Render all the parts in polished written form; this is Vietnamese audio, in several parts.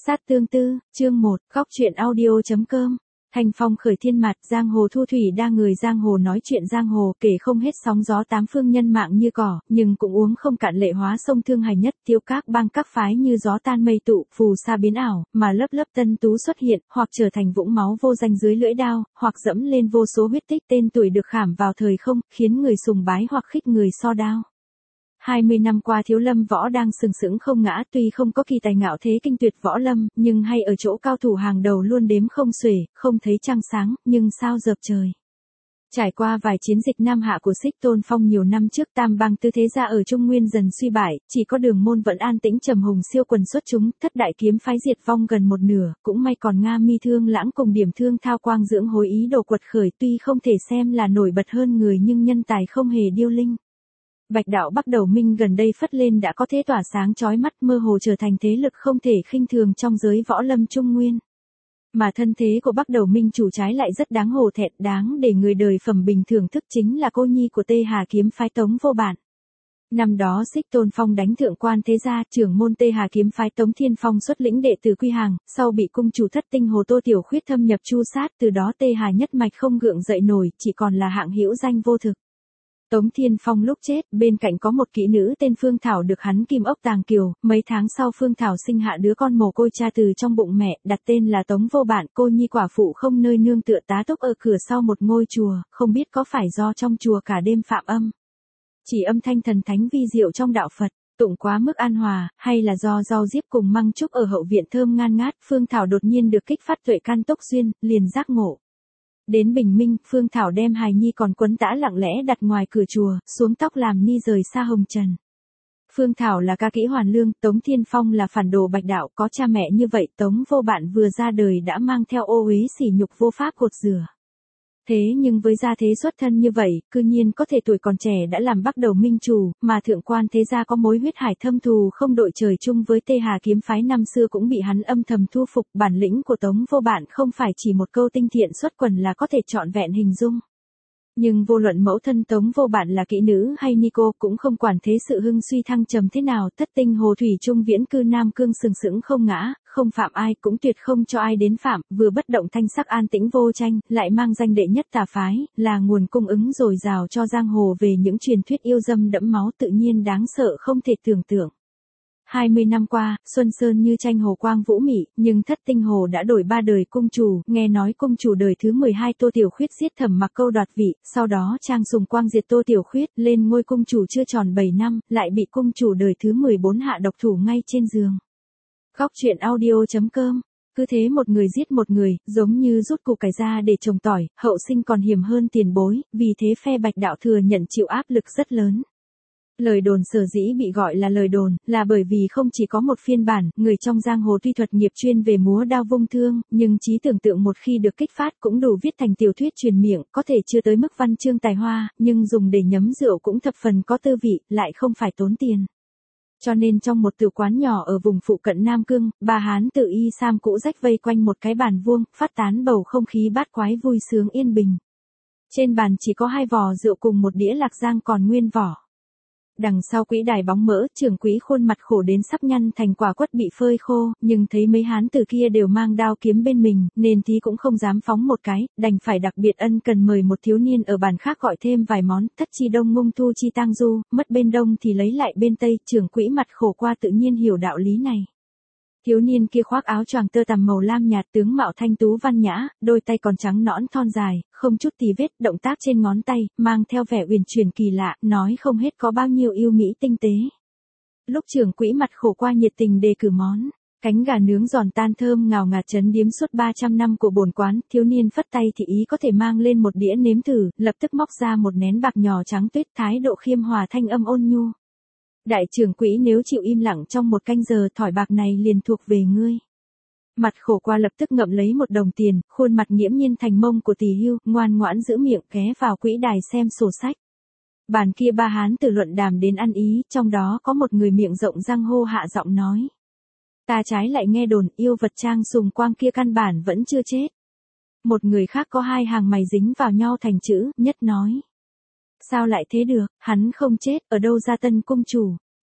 Sát tương tư, chương 1, góc truyện audio.com. Thanh phong khởi thiên mặt, giang hồ thu thủy đa người giang hồ nói chuyện giang hồ, kể không hết sóng gió tám phương nhân mạng như cỏ, nhưng cũng uống không cạn lệ hóa sông thương hành nhất, tiêu các bang các phái như gió tan mây tụ, phù sa biến ảo, mà lớp lớp tân tú xuất hiện, hoặc trở thành vũng máu vô danh dưới lưỡi đao, hoặc dẫm lên vô số huyết tích tên tuổi được khảm vào thời không, khiến người sùng bái hoặc khích người so đao. 20 năm qua Thiếu Lâm Võ đang sừng sững không ngã, tuy không có kỳ tài ngạo thế kinh tuyệt võ lâm, nhưng hay ở chỗ cao thủ hàng đầu luôn đếm không xuể, không thấy trăng sáng, nhưng sao dợp trời. Trải qua vài chiến dịch nam hạ của Xích Tôn Phong nhiều năm trước, tam bang tư thế gia ở Trung Nguyên dần suy bại, chỉ có Đường Môn vẫn an tĩnh trầm hùng siêu quần xuất chúng, thất đại kiếm phái diệt vong gần một nửa, cũng may còn Nga Mi Thương Lãng cùng Điểm Thương Thao Quang dưỡng hối ý đồ quật khởi, tuy không thể xem là nổi bật hơn người nhưng nhân tài không hề điêu linh. Bạch đạo Bắc Đầu Minh gần đây phất lên đã có thế tỏa sáng chói mắt, mơ hồ trở thành thế lực không thể khinh thường trong giới võ lâm Trung Nguyên. Mà thân thế của Bắc Đầu Minh chủ trái lại rất đáng hổ thẹn, đáng để người đời phẩm bình thưởng thức, chính là cô nhi của Tê Hà kiếm phái Tống Vô Bản. Năm đó Xích Tôn Phong đánh thượng quan thế gia, trưởng môn Tê Hà kiếm phái Tống Thiên Phong xuất lĩnh đệ tử quy hàng, sau bị cung chủ thất tinh Hồ Tô Tiểu Khuyết thâm nhập chu sát, từ đó Tê Hà nhất mạch không gượng dậy nổi, chỉ còn là hạng hữu danh vô thực. Tống Thiên Phong lúc chết, bên cạnh có một kỹ nữ tên Phương Thảo được hắn kim ốc tàng kiều, mấy tháng sau Phương Thảo sinh hạ đứa con mồ côi cha từ trong bụng mẹ, đặt tên là Tống Vô Bản, cô nhi quả phụ không nơi nương tựa tá túc ở cửa sau một ngôi chùa, không biết có phải do trong chùa cả đêm phạm âm. Chỉ âm thanh thần thánh vi diệu trong đạo Phật, tụng quá mức an hòa, hay là do rau diếp cùng măng trúc ở hậu viện thơm ngan ngát, Phương Thảo đột nhiên được kích phát tuệ căn tốc duyên, liền giác ngộ. Đến bình minh, Phương Thảo đem hài nhi còn quấn tã lặng lẽ đặt ngoài cửa chùa, xuống tóc làm ni rời xa hồng trần. Phương Thảo là ca kỹ hoàn lương, Tống Thiên Phong là phản đồ bạch đạo, có cha mẹ như vậy, Tống Vô Bản vừa ra đời đã mang theo ô uế sỉ nhục vô pháp gột rửa. Thế nhưng với gia thế xuất thân như vậy, cư nhiên có thể tuổi còn trẻ đã làm Bắc Đầu Minh chủ, mà thượng quan thế gia có mối huyết hải thâm thù không đội trời chung với Tê Hà kiếm phái năm xưa cũng bị hắn âm thầm thu phục, bản lĩnh của Tống Vô Bản không phải chỉ một câu tinh thiện xuất quần là có thể trọn vẹn hình dung. Nhưng vô luận mẫu thân Tống Vô Bản là kỹ nữ hay ni cô cũng không quản thế sự hưng suy thăng trầm thế nào, thất tinh hồ thủy trung viễn cư Nam Cương sừng sững không ngã, không phạm ai cũng tuyệt không cho ai đến phạm, vừa bất động thanh sắc an tĩnh vô tranh, lại mang danh đệ nhất tà phái, là nguồn cung ứng dồi dào cho giang hồ về những truyền thuyết yêu dâm đẫm máu tự nhiên đáng sợ không thể tưởng tượng. 20 năm qua, Xuân Sơn như tranh hồ quang vũ mị, nhưng thất tinh hồ đã đổi 3 đời cung chủ, nghe nói cung chủ đời thứ 12 Tô Tiểu Khuyết giết Thẩm Mặc Câu đoạt vị, sau đó Trang Sùng Quang diệt Tô Tiểu Khuyết, lên ngôi cung chủ chưa tròn 7 năm, lại bị cung chủ đời thứ 14 hạ độc thủ ngay trên giường. Góc truyện audio.com. Cứ thế một người giết một người, giống như rút củ cải ra để trồng tỏi, hậu sinh còn hiểm hơn tiền bối, vì thế phe Bạch đạo thừa nhận chịu áp lực rất lớn. Lời đồn sở dĩ bị gọi là lời đồn, là bởi vì không chỉ có một phiên bản, người trong giang hồ tuy thuật nghiệp chuyên về múa đao vung thương, nhưng trí tưởng tượng một khi được kích phát cũng đủ viết thành tiểu thuyết truyền miệng, có thể chưa tới mức văn chương tài hoa, nhưng dùng để nhấm rượu cũng thập phần có tư vị, lại không phải tốn tiền. Cho nên trong một tử quán nhỏ ở vùng phụ cận Nam Cương, ba hán tự y sam cũ rách vây quanh một cái bàn vuông, phát tán bầu không khí bát quái vui sướng yên bình. Trên bàn chỉ có 2 vò rượu cùng một đĩa lạc giang còn nguyên vỏ. Đằng sau quỹ đài bóng mỡ, trưởng quỹ khuôn mặt khổ đến sắp nhăn thành quả quất bị phơi khô, nhưng thấy mấy hán từ kia đều mang đao kiếm bên mình, nên tí cũng không dám phóng một cái, đành phải đặc biệt ân cần mời một thiếu niên ở bàn khác gọi thêm vài món, thất chi đông ngung thu chi tang du, mất bên đông thì lấy lại bên tây, trưởng quỹ mặt khổ qua tự nhiên hiểu đạo lý này. Thiếu niên kia khoác áo choàng tơ tằm màu lam nhạt, tướng mạo thanh tú văn nhã, đôi tay còn trắng nõn thon dài, không chút tì vết, động tác trên ngón tay, mang theo vẻ uyển chuyển kỳ lạ, nói không hết có bao nhiêu yêu mỹ tinh tế. Lúc trưởng quỹ mặt khổ qua nhiệt tình đề cử món cánh gà nướng giòn tan thơm ngào ngạt trấn điếm suốt 300 năm của bổn quán, thiếu niên phất tay thì ý có thể mang lên một đĩa nếm thử, lập tức móc ra một nén bạc nhỏ trắng tuyết, thái độ khiêm hòa thanh âm ôn nhu. Đại trưởng quỹ nếu chịu im lặng trong 1 canh giờ, thỏi bạc này liền thuộc về ngươi. Mặt khổ qua lập tức ngậm lấy 1 đồng tiền, khuôn mặt nghiễm nhiên thành mông của tỷ hưu, ngoan ngoãn giữ miệng, ghé vào quỹ đài xem sổ sách. Bàn kia ba hán từ luận đàm đến ăn ý, trong đó có một người miệng rộng răng hô hạ giọng nói. Ta trái lại nghe đồn yêu vật Trang Sùng Quang kia căn bản vẫn chưa chết. Một người khác có 2 hàng mày dính vào nhau thành chữ, nhất nói. Sao lại thế được, hắn không chết, ở đâu ra tân cung chủ?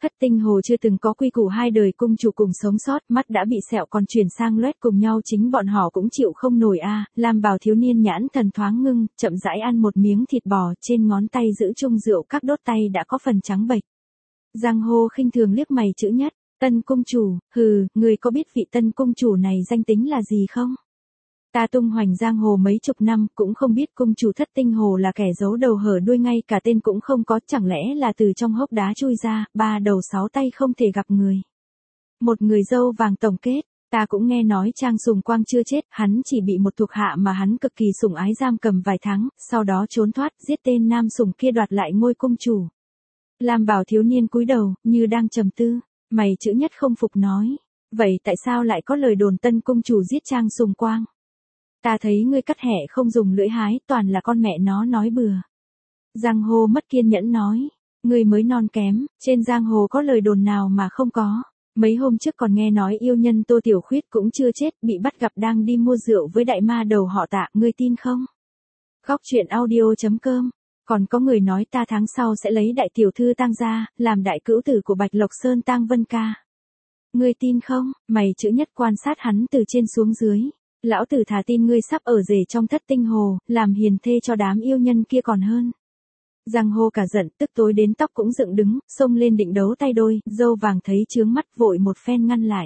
Thất tinh hồ chưa từng có quy củ hai đời cung chủ cùng sống sót, mắt đã bị sẹo còn chuyển sang loét cùng nhau, chính bọn họ cũng chịu không nổi a. Lam bào thiếu niên nhãn thần thoáng ngưng, chậm rãi ăn một miếng thịt bò, trên ngón tay giữ chung rượu các đốt tay đã có phần trắng bệch. Giang Hồ khinh thường liếc mày chữ nhất, tân cung chủ, hừ, người có biết vị tân cung chủ này danh tính là gì không? Ta tung hoành giang hồ mấy chục năm, cũng không biết cung chủ thất tinh hồ là kẻ giấu đầu hở đuôi, ngay cả tên cũng không có, chẳng lẽ là từ trong hốc đá chui ra, ba đầu sáu tay không thể gặp người. Một người dâu vàng tổng kết, ta cũng nghe nói Trang Sùng Quang chưa chết, hắn chỉ bị một thuộc hạ mà hắn cực kỳ sủng ái giam cầm vài tháng, sau đó trốn thoát, giết tên nam sủng kia đoạt lại ngôi cung chủ. Lam bảo thiếu niên cúi đầu, như đang trầm tư, mày chữ nhất không phục nói, vậy tại sao lại có lời đồn tân cung chủ giết Trang Sùng Quang? Ta thấy ngươi cắt hẹ không dùng lưỡi hái, toàn là con mẹ nó nói bừa. Giang Hồ mất kiên nhẫn nói, ngươi mới non kém, trên giang hồ có lời đồn nào mà không có. Mấy hôm trước còn nghe nói yêu nhân Tô Tiểu Khuyết cũng chưa chết, bị bắt gặp đang đi mua rượu với đại ma đầu họ Tạ, ngươi tin không? Góc truyện audio.com. Còn có người nói ta tháng sau sẽ lấy đại tiểu thư Tang ra, làm đại cữu tử của Bạch Lộc Sơn Tang Vân Ca. Ngươi tin không? Mày chữ nhất quan sát hắn từ trên xuống dưới. Lão tử thà tin ngươi sắp ở rể trong thất tinh hồ, làm hiền thê cho đám yêu nhân kia còn hơn. Giang Hồ cả giận, tức tối đến tóc cũng dựng đứng, xông lên định đấu tay đôi, dâu vàng thấy chướng mắt vội một phen ngăn lại.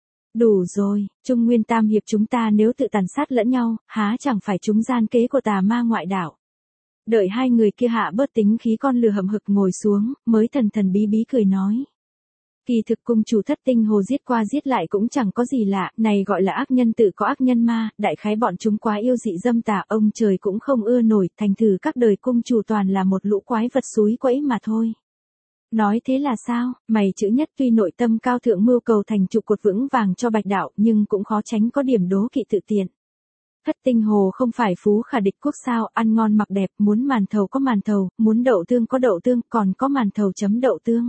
Đủ rồi, Trung Nguyên Tam Hiệp chúng ta nếu tự tàn sát lẫn nhau, há chẳng phải chúng gian kế của tà ma ngoại đạo. Đợi hai người kia hạ bớt tính khí con lừa hậm hực ngồi xuống, mới thần thần bí bí cười nói. Kỳ thực cung chủ thất tinh hồ giết qua giết lại cũng chẳng có gì lạ, này gọi là ác nhân tự có ác nhân ma, đại khái bọn chúng quá yêu dị dâm tà, ông trời cũng không ưa nổi, thành thử các đời cung chủ toàn là một lũ quái vật xúi quẫy mà thôi. Nói thế là sao, mày chữ nhất tuy nội tâm cao thượng mưu cầu thành trụ cột vững vàng cho Bạch đạo, nhưng cũng khó tránh có điểm đố kỵ tự tiện. Thất tinh hồ không phải phú khả địch quốc sao, ăn ngon mặc đẹp, muốn màn thầu có màn thầu, muốn đậu tương có đậu tương, còn có màn thầu chấm đậu tương.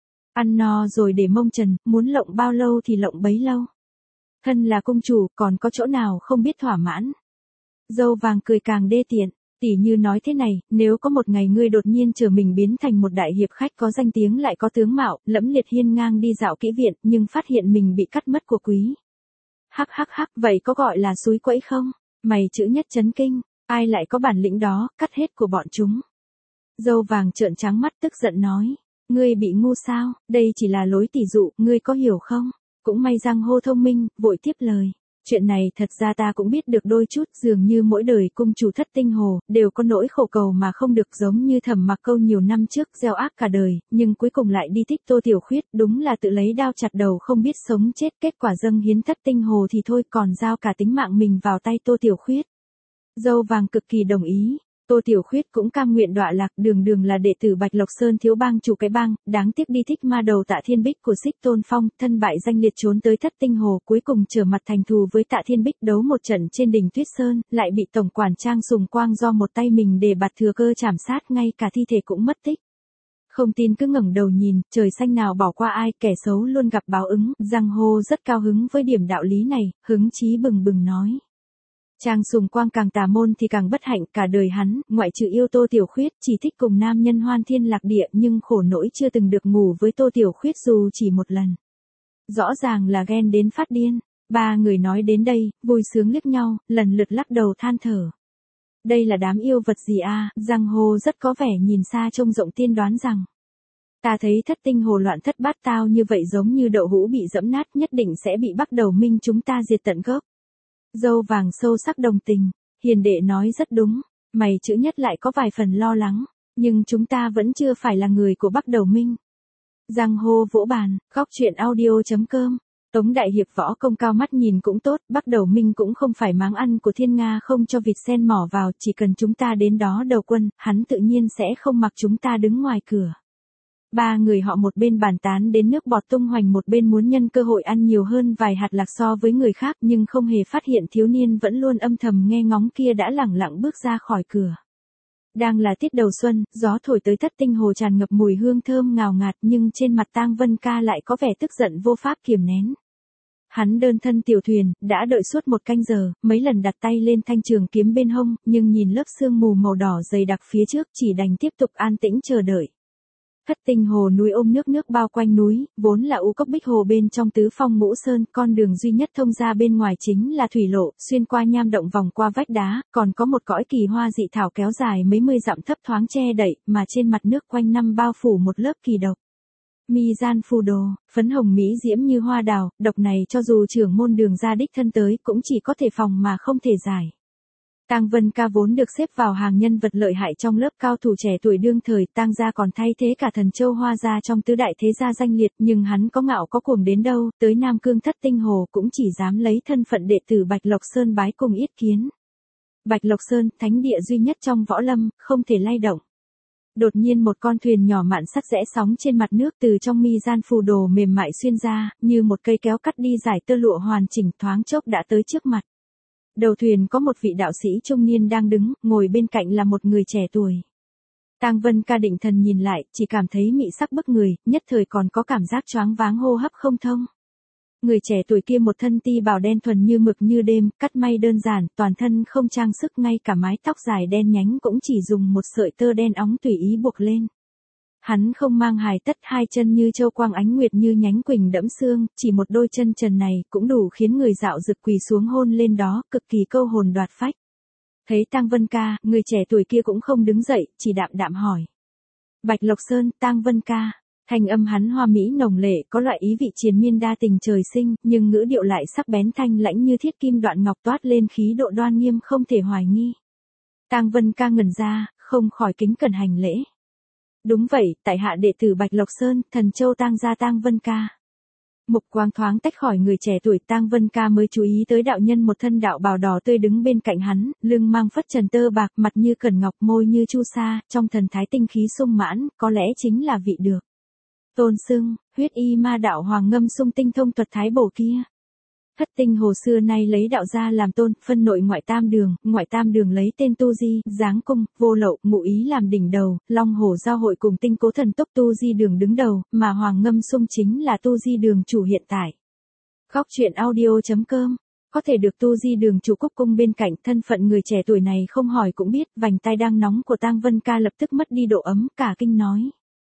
Ăn no rồi để mông trần, muốn lộng bao lâu thì lộng bấy lâu. Thân là cung chủ, còn có chỗ nào không biết thỏa mãn. Dâu vàng cười càng đê tiện, tỉ như nói thế này, nếu có một ngày ngươi đột nhiên trở mình biến thành một đại hiệp khách có danh tiếng lại có tướng mạo, lẫm liệt hiên ngang đi dạo kỹ viện, nhưng phát hiện mình bị cắt mất của quý. Hắc hắc hắc, vậy có gọi là xúi quẫy không? Mày chữ nhất chấn kinh, ai lại có bản lĩnh đó, cắt hết của bọn chúng. Dâu vàng trợn trắng mắt tức giận nói. Ngươi bị ngu sao, đây chỉ là lối tỉ dụ, ngươi có hiểu không? Cũng may Giang Hồ thông minh, vội tiếp lời. Chuyện này thật ra ta cũng biết được đôi chút, dường như mỗi đời cung chủ thất tinh hồ, đều có nỗi khổ cầu mà không được, giống như Thẩm Mặc Câu nhiều năm trước gieo ác cả đời, nhưng cuối cùng lại đi thích Tô Tiểu Khuyết, đúng là tự lấy đao chặt đầu không biết sống chết, kết quả dâng hiến thất tinh hồ thì thôi, còn giao cả tính mạng mình vào tay Tô Tiểu Khuyết. Dâu vàng cực kỳ đồng ý. Tô Tiểu Khuyết cũng cam nguyện đọa lạc, đường đường là đệ tử Bạch Lộc Sơn thiếu bang chủ cái bang, đáng tiếc đi thích ma đầu Tạ Thiên Bích của Xích Tôn Phong, thân bại danh liệt trốn tới thất tinh hồ, cuối cùng trở mặt thành thù với Tạ Thiên Bích, đấu một trận trên đỉnh Tuyết Sơn, lại bị tổng quản Trang Sùng Quang do một tay mình để bạt thừa cơ chảm sát, ngay cả thi thể cũng mất tích. Không tin cứ ngẩng đầu nhìn, trời xanh nào bỏ qua ai, kẻ xấu luôn gặp báo ứng. Giang Hồ rất cao hứng với điểm đạo lý này, hứng chí bừng bừng nói. Trang Sùng Quang càng tà môn thì càng bất hạnh, cả đời hắn, ngoại trừ yêu Tô Tiểu Khuyết, chỉ thích cùng nam nhân hoan thiên lạc địa, nhưng khổ nỗi chưa từng được ngủ với Tô Tiểu Khuyết dù chỉ một lần. Rõ ràng là ghen đến phát điên. Ba người nói đến đây, vui sướng liếc nhau, lần lượt lắc đầu than thở. Đây là đám yêu vật gì a? Giang Hồ rất có vẻ nhìn xa trông rộng, tiên đoán rằng. Ta thấy thất tinh hồ loạn thất bát tao như vậy giống như đậu hũ bị dẫm nát, nhất định sẽ bị Bắc Đầu Minh chúng ta diệt tận gốc. Dâu vàng sâu sắc đồng tình, hiền đệ nói rất đúng, mày chữ nhất lại có vài phần lo lắng, nhưng chúng ta vẫn chưa phải là người của Bắc Đầu Minh. Giang Hồ vỗ bàn, góc truyện audio.com. Tống đại hiệp võ công cao mắt nhìn cũng tốt, Bắc Đầu Minh cũng không phải máng ăn của thiên Nga không cho vịt sen mỏ vào, chỉ cần chúng ta đến đó đầu quân, hắn tự nhiên sẽ không mặc chúng ta đứng ngoài cửa. Ba người họ một bên bàn tán đến nước bọt tung hoành, một bên muốn nhân cơ hội ăn nhiều hơn vài hạt lạc so với người khác, nhưng không hề phát hiện thiếu niên vẫn luôn âm thầm nghe ngóng kia đã lẳng lặng bước ra khỏi cửa. Đang là tiết đầu xuân, gió thổi tới thất tinh hồ tràn ngập mùi hương thơm ngào ngạt, nhưng trên mặt Tang Vân Ca lại có vẻ tức giận vô pháp kiềm nén. Hắn đơn thân tiểu thuyền, đã đợi suốt một canh giờ, mấy lần đặt tay lên thanh trường kiếm bên hông, nhưng nhìn lớp sương mù màu đỏ dày đặc phía trước chỉ đành tiếp tục an tĩnh chờ đợi. Thất Tinh Hồ núi ôm nước bao quanh núi, vốn là u cốc bích hồ bên trong tứ phong ngũ sơn, con đường duy nhất thông ra bên ngoài chính là thủy lộ, xuyên qua nham động vòng qua vách đá, còn có một cõi kỳ hoa dị thảo kéo dài mấy mươi dặm thấp thoáng che đậy, mà trên mặt nước quanh năm bao phủ một lớp kỳ độc. Mi gian phù đồ, phấn hồng mỹ diễm như hoa đào, độc này cho dù trưởng môn Đường gia đích thân tới cũng chỉ có thể phòng mà không thể giải. Tang Vân Ca vốn được xếp vào hàng nhân vật lợi hại trong lớp cao thủ trẻ tuổi đương thời, Tang gia còn thay thế cả Thần Châu Hoa gia trong tứ đại thế gia danh liệt, nhưng hắn có ngạo có cuồng đến đâu, tới Nam Cương Thất Tinh Hồ cũng chỉ dám lấy thân phận đệ tử Bạch Lộc Sơn bái cùng yết kiến. Bạch Lộc Sơn, thánh địa duy nhất trong võ lâm, không thể lay động. Đột nhiên một con thuyền nhỏ mạn sắt rẽ sóng trên mặt nước từ trong mi gian phù đồ mềm mại xuyên ra, như một cây kéo cắt đi giải tơ lụa hoàn chỉnh, thoáng chốc đã tới trước mặt. Đầu thuyền có một vị đạo sĩ trung niên đang đứng, ngồi bên cạnh là một người trẻ tuổi. Tang Vân Ca định thần nhìn lại, chỉ cảm thấy mị sắc bức người, nhất thời còn có cảm giác choáng váng hô hấp không thông. Người trẻ tuổi kia một thân ti bào đen thuần như mực như đêm, cắt may đơn giản, toàn thân không trang sức, ngay cả mái tóc dài đen nhánh cũng chỉ dùng một sợi tơ đen óng tùy ý buộc lên. Hắn không mang hài tất, hai chân như châu quang ánh nguyệt như nhánh quỳnh đẫm sương, chỉ một đôi chân trần này cũng đủ khiến người dạo dực quỳ xuống hôn lên đó, cực kỳ câu hồn đoạt phách. Thấy Tang Vân Ca, người trẻ tuổi kia cũng không đứng dậy, chỉ đạm đạm hỏi. Bạch Lộc Sơn, Tang Vân Ca. Thanh âm hắn hoa mỹ nồng lệ, có loại ý vị triền miên đa tình trời sinh, nhưng ngữ điệu lại sắc bén thanh lãnh như thiết kim đoạn ngọc, toát lên khí độ đoan nghiêm không thể hoài nghi. Tang Vân Ca ngẩn ra, không khỏi kính cẩn hành lễ. Đúng vậy, tại hạ đệ tử Bạch Lộc Sơn, Thần Châu Tang gia Tang Vân Ca. Mục quang thoáng tách khỏi người trẻ tuổi, Tang Vân Ca mới chú ý tới đạo nhân một thân đạo bào đỏ tươi đứng bên cạnh hắn, lưng mang phất trần tơ bạc, mặt như cẩn ngọc, môi như chu sa, trong thần thái tinh khí sung mãn, có lẽ chính là vị được tôn xưng huyết y ma đạo Hoàng Ngâm Sung tinh thông thuật thái bổ kia. Thất Tinh Hồ xưa nay lấy đạo gia làm tôn, phân nội ngoại tam đường lấy tên Tu Di, Giáng Cung, Vô Lậu, Ngụ Ý làm đỉnh đầu, Long Hổ giao hội cùng Tinh Cố Thần Tốc Tu Di Đường đứng đầu, mà Hoàng Ngâm Sung chính là Tu Di Đường chủ hiện tại. Góc truyện audio.com có thể được Tu Di Đường chủ cúc cung bên cạnh, thân phận người trẻ tuổi này không hỏi cũng biết, vành tai đang nóng của Tang Vân Ca lập tức mất đi độ ấm, cả kinh nói.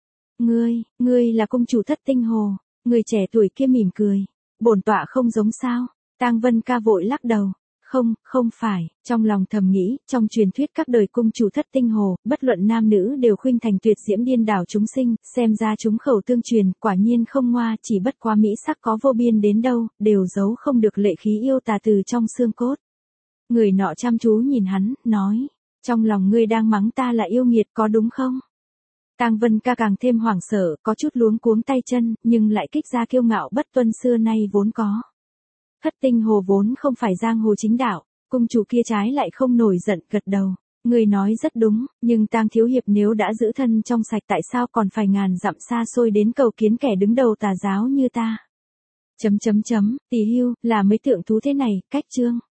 Ngươi là cung chủ Thất Tinh Hồ. Người trẻ tuổi kia mỉm cười. Bổn tọa không giống sao? Tang Vân Ca vội lắc đầu. Không phải, trong lòng thầm nghĩ, trong truyền thuyết các đời cung chủ Thất Tinh Hồ, bất luận nam nữ đều khuynh thành tuyệt diễm điên đảo chúng sinh, xem ra chúng khẩu tương truyền, quả nhiên không ngoa, chỉ bất quá mỹ sắc có vô biên đến đâu, đều giấu không được lệ khí yêu tà từ trong xương cốt. Người nọ chăm chú nhìn hắn, nói, trong lòng ngươi đang mắng ta là yêu nghiệt có đúng không? Tang Vân Ca càng thêm hoảng sợ, có chút luống cuống tay chân, nhưng lại kích ra kiêu ngạo bất tuân xưa nay vốn có. Thất Tinh Hồ vốn không phải giang hồ chính đạo, cung chủ kia trái lại không nổi giận, gật đầu. Người nói rất đúng, nhưng Tang thiếu hiệp nếu đã giữ thân trong sạch tại sao còn phải ngàn dặm xa xôi đến cầu kiến kẻ đứng đầu tà giáo như ta. Tỉ hưu, là mấy tượng thú thế này, cách chương.